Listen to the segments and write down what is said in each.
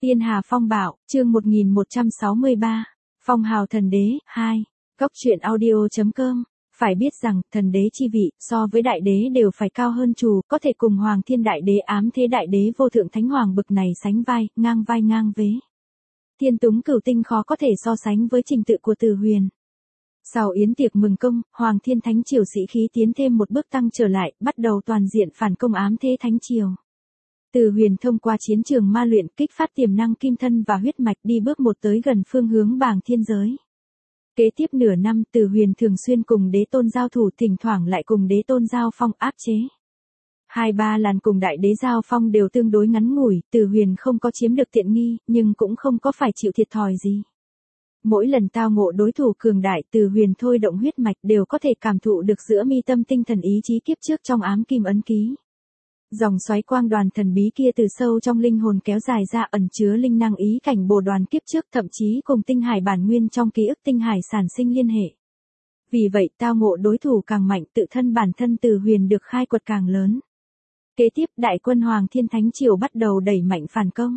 Tiên Hà Phong Bạo, chương 1163. Phong hào thần đế, 2. Góc truyện audio.com. Phải biết rằng, thần đế chi vị, so với đại đế đều phải cao hơn trù, có thể cùng Hoàng Thiên Đại Đế ám thế đại đế vô thượng thánh hoàng bực này sánh vai ngang vế. Thiên túng cửu tinh khó có thể so sánh với trình tự của Từ Huyền. Sau yến tiệc mừng công, Hoàng Thiên Thánh Triều sĩ khí tiến thêm một bước tăng trở lại, bắt đầu toàn diện phản công ám thế Thánh Triều. Từ Huyền thông qua chiến trường ma luyện kích phát tiềm năng kim thân và huyết mạch đi bước một tới gần phương hướng bảng thiên giới. Kế tiếp nửa năm, Từ Huyền thường xuyên cùng đế tôn giao thủ, thỉnh thoảng lại cùng đế tôn giao phong áp chế. 2-3 lần cùng đại đế giao phong đều tương đối ngắn ngủi, Từ Huyền không có chiếm được tiện nghi, nhưng cũng không có phải chịu thiệt thòi gì. Mỗi lần tao ngộ đối thủ cường đại, Từ Huyền thôi động huyết mạch đều có thể cảm thụ được giữa mi tâm tinh thần ý chí kiếp trước trong ám kim ấn ký. Dòng xoáy quang đoàn thần bí kia từ sâu trong linh hồn kéo dài ra, ẩn chứa linh năng ý cảnh bồ đoàn kiếp trước, thậm chí cùng tinh hải bản nguyên trong ký ức tinh hải sản sinh liên hệ. Vì vậy tao ngộ đối thủ càng mạnh, tự thân bản thân Từ Huyền được khai quật càng lớn. Kế tiếp đại quân Hoàng Thiên Thánh Triều bắt đầu đẩy mạnh phản công.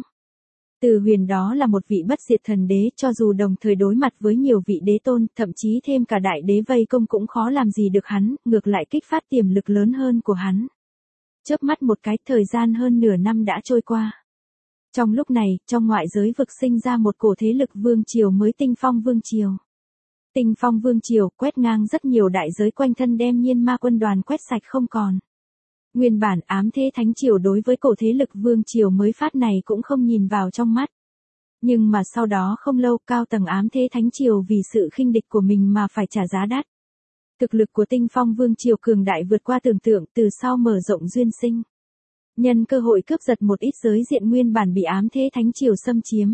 Từ Huyền đó là một vị bất diệt thần đế, cho dù đồng thời đối mặt với nhiều vị đế tôn, thậm chí thêm cả đại đế vây công cũng khó làm gì được hắn, ngược lại kích phát tiềm lực lớn hơn của hắn. Chớp mắt một cái, thời gian hơn nửa năm đã trôi qua. Trong lúc này, trong ngoại giới vực sinh ra một cổ thế lực vương triều mới, Tinh Phong Vương Triều. Tinh Phong Vương Triều quét ngang rất nhiều đại giới quanh thân, đem Nhiên Ma quân đoàn quét sạch không còn. Nguyên bản ám thế Thánh Triều đối với cổ thế lực vương triều mới phát này cũng không nhìn vào trong mắt. Nhưng mà sau đó không lâu, cao tầng ám thế Thánh Triều vì sự khinh địch của mình mà phải trả giá đắt. Thực lực của Tinh Phong Vương Triều cường đại vượt qua tưởng tượng, từ sau mở rộng duyên sinh. Nhân cơ hội cướp giật một ít giới diện nguyên bản bị ám thế Thánh Triều xâm chiếm.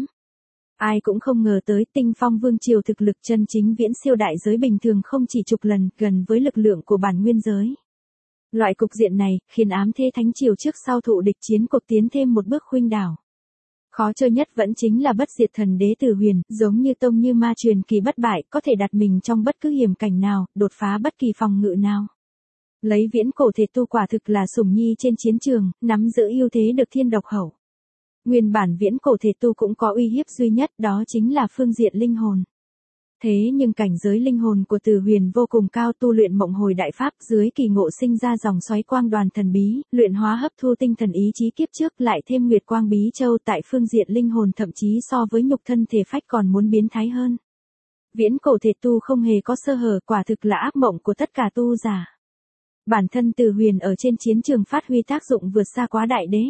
Ai cũng không ngờ tới, Tinh Phong Vương Triều thực lực chân chính viễn siêu đại giới bình thường không chỉ chục lần, gần với lực lượng của bản nguyên giới. Loại cục diện này, khiến ám thế Thánh Triều trước sau thụ địch chiến cuộc tiến thêm một bước khuynh đảo. Khó chơi nhất vẫn chính là bất diệt thần đế Từ Huyền, giống như tông như ma truyền kỳ bất bại, có thể đặt mình trong bất cứ hiểm cảnh nào, đột phá bất kỳ phòng ngự nào. Lấy viễn cổ thể tu quả thực là sủng nhi trên chiến trường, nắm giữ ưu thế được thiên độc hậu. Nguyên bản viễn cổ thể tu cũng có uy hiếp duy nhất, đó chính là phương diện linh hồn. Thế nhưng cảnh giới linh hồn của Từ Huyền vô cùng cao, tu luyện mộng hồi đại pháp, dưới kỳ ngộ sinh ra dòng xoáy quang đoàn thần bí, luyện hóa hấp thu tinh thần ý chí kiếp trước, lại thêm nguyệt quang bí châu, tại phương diện linh hồn thậm chí so với nhục thân thể phách còn muốn biến thái hơn. Viễn cổ thể tu không hề có sơ hở, quả thực là ác mộng của tất cả tu giả. Bản thân Từ Huyền ở trên chiến trường phát huy tác dụng vượt xa quá đại đế.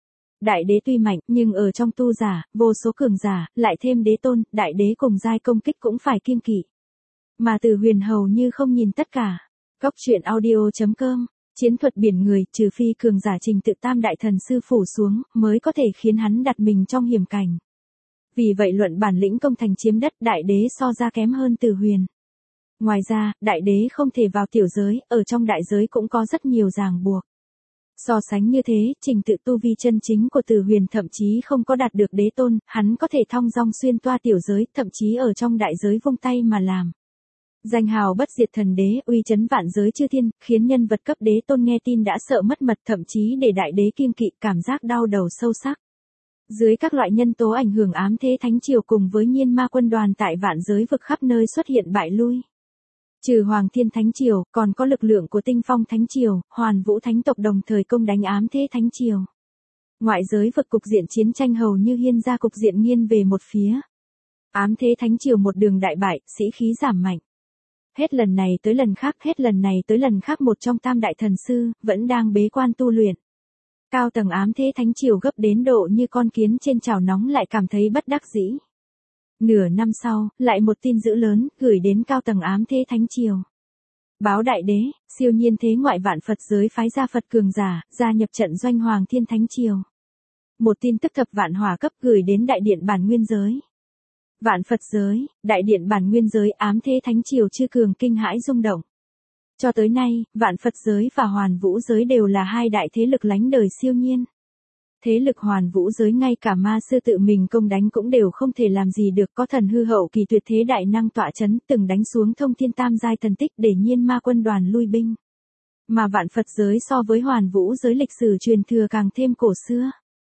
Đại đế tuy mạnh, nhưng ở trong tu giả, vô số cường giả, lại thêm đế tôn, đại đế cùng giai công kích cũng phải kiêng kỵ. Mà Từ Huyền hầu như không nhìn tất cả. Góc truyện audio.com. Chiến thuật biển người, trừ phi cường giả trình tự tam đại thần sư phủ xuống, mới có thể khiến hắn đặt mình trong hiểm cảnh. Vì vậy luận bản lĩnh công thành chiếm đất, đại đế so ra kém hơn Từ Huyền. Ngoài ra, đại đế không thể vào tiểu giới, ở trong đại giới cũng có rất nhiều ràng buộc. So sánh như thế, trình tự tu vi chân chính của Từ Huyền thậm chí không có đạt được đế tôn, hắn có thể thong dong xuyên toa tiểu giới, thậm chí ở trong đại giới vung tay mà làm. Danh hào bất diệt thần đế, uy chấn vạn giới chư thiên, khiến nhân vật cấp đế tôn nghe tin đã sợ mất mật, thậm chí để đại đế kiêng kỵ, cảm giác đau đầu sâu sắc. Dưới các loại nhân tố ảnh hưởng, ám thế Thánh Triều cùng với Nhiên Ma quân đoàn tại vạn giới vực khắp nơi xuất hiện bại lui. Trừ Hoàng Thiên Thánh Triều, còn có lực lượng của Tinh Phong Thánh Triều, Hoàn Vũ Thánh tộc đồng thời công đánh ám thế Thánh Triều. Ngoại giới vực cục diện chiến tranh hầu như hiên ra cục diện nghiêng về một phía. Ám thế Thánh Triều một đường đại bại, sĩ khí giảm mạnh. Hết lần này tới lần khác, một trong tam đại thần sư, vẫn đang bế quan tu luyện. Cao tầng ám thế Thánh Triều gấp đến độ như con kiến trên chảo nóng, lại cảm thấy bất đắc dĩ. Nửa năm sau, lại một tin dữ lớn, gửi đến cao tầng ám thế Thánh Triều. Báo đại đế, siêu nhiên thế ngoại vạn Phật giới phái ra Phật cường giả, gia nhập trận doanh Hoàng Thiên Thánh Triều. Một tin tức thập vạn hỏa cấp gửi đến đại điện bản nguyên giới. Vạn Phật giới, đại điện bản nguyên giới, ám thế Thánh Triều chư cường kinh hãi rung động. Cho tới nay, Vạn Phật giới và Hoàn Vũ giới đều là hai đại thế lực lánh đời siêu nhiên. Thế lực Hoàn Vũ giới ngay cả ma sư tự mình công đánh cũng đều không thể làm gì được, có thần hư hậu kỳ tuyệt thế đại năng tọa chấn, từng đánh xuống thông thiên tam giai thần tích để Nhiên Ma quân đoàn lui binh. Mà Vạn Phật giới so với Hoàn Vũ giới lịch sử truyền thừa càng thêm cổ xưa.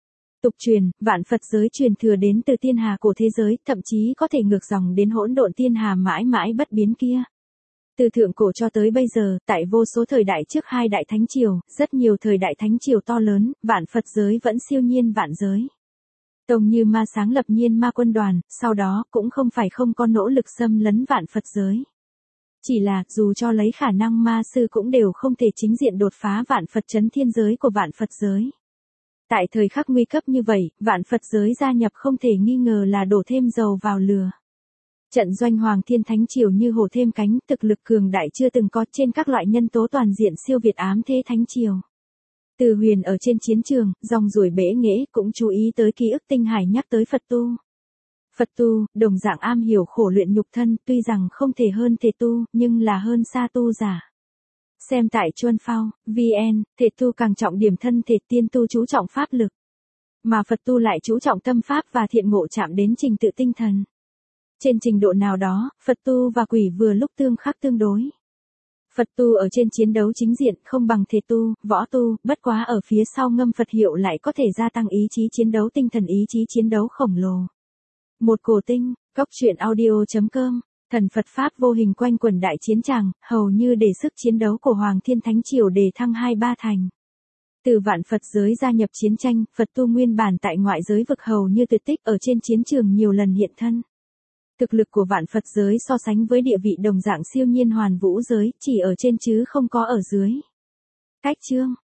Tục truyền, vạn Phật giới truyền thừa đến từ tiên hà của thế giới, thậm chí có thể ngược dòng đến hỗn độn tiên hà mãi mãi bất biến kia. Từ thượng cổ cho tới bây giờ, tại vô số thời đại trước hai đại thánh triều, rất nhiều thời đại thánh triều to lớn, vạn Phật giới vẫn siêu nhiên vạn giới. Tông Như Ma sáng lập Nhiên Ma quân đoàn, sau đó cũng không phải không có nỗ lực xâm lấn vạn Phật giới. Chỉ là, dù cho lấy khả năng ma sư cũng đều không thể chính diện đột phá vạn Phật chấn thiên giới của vạn Phật giới. Tại thời khắc nguy cấp như vậy, vạn Phật giới gia nhập không thể nghi ngờ là đổ thêm dầu vào lửa. Trận doanh Hoàng Thiên Thánh Triều như hổ thêm cánh, thực lực cường đại chưa từng có trên các loại nhân tố toàn diện siêu việt ám thế Thánh Triều. Từ Huyền ở trên chiến trường, dòng ruổi bể nghễ cũng chú ý tới ký ức tinh hải nhắc tới Phật tu. Phật tu, đồng dạng am hiểu khổ luyện nhục thân, tuy rằng không thể hơn thể tu, nhưng là hơn xa tu giả. Xem tại Chuân Phao, VN, thể tu càng trọng điểm thân thể, tiên tu chú trọng pháp lực. Mà Phật tu lại chú trọng tâm pháp và thiện ngộ chạm đến trình tự tinh thần. Trên trình độ nào đó, Phật tu và quỷ vừa lúc tương khắc tương đối. Phật tu ở trên chiến đấu chính diện không bằng thể tu, võ tu, bất quá ở phía sau ngâm Phật hiệu lại có thể gia tăng ý chí chiến đấu tinh thần ý chí chiến đấu khổng lồ. Một cổ tinh, Cốc truyện audio.com, thần Phật Pháp vô hình quanh quẩn đại chiến tràng, hầu như để sức chiến đấu của Hoàng Thiên Thánh Triều đề thăng 2-3 thành. Từ vạn Phật giới gia nhập chiến tranh, Phật tu nguyên bản tại ngoại giới vực hầu như tuyệt tích ở trên chiến trường nhiều lần hiện thân. Thực lực của vạn Phật giới so sánh với địa vị đồng dạng siêu nhiên hoàn vũ giới, chỉ ở trên chứ không có ở dưới. Cách chương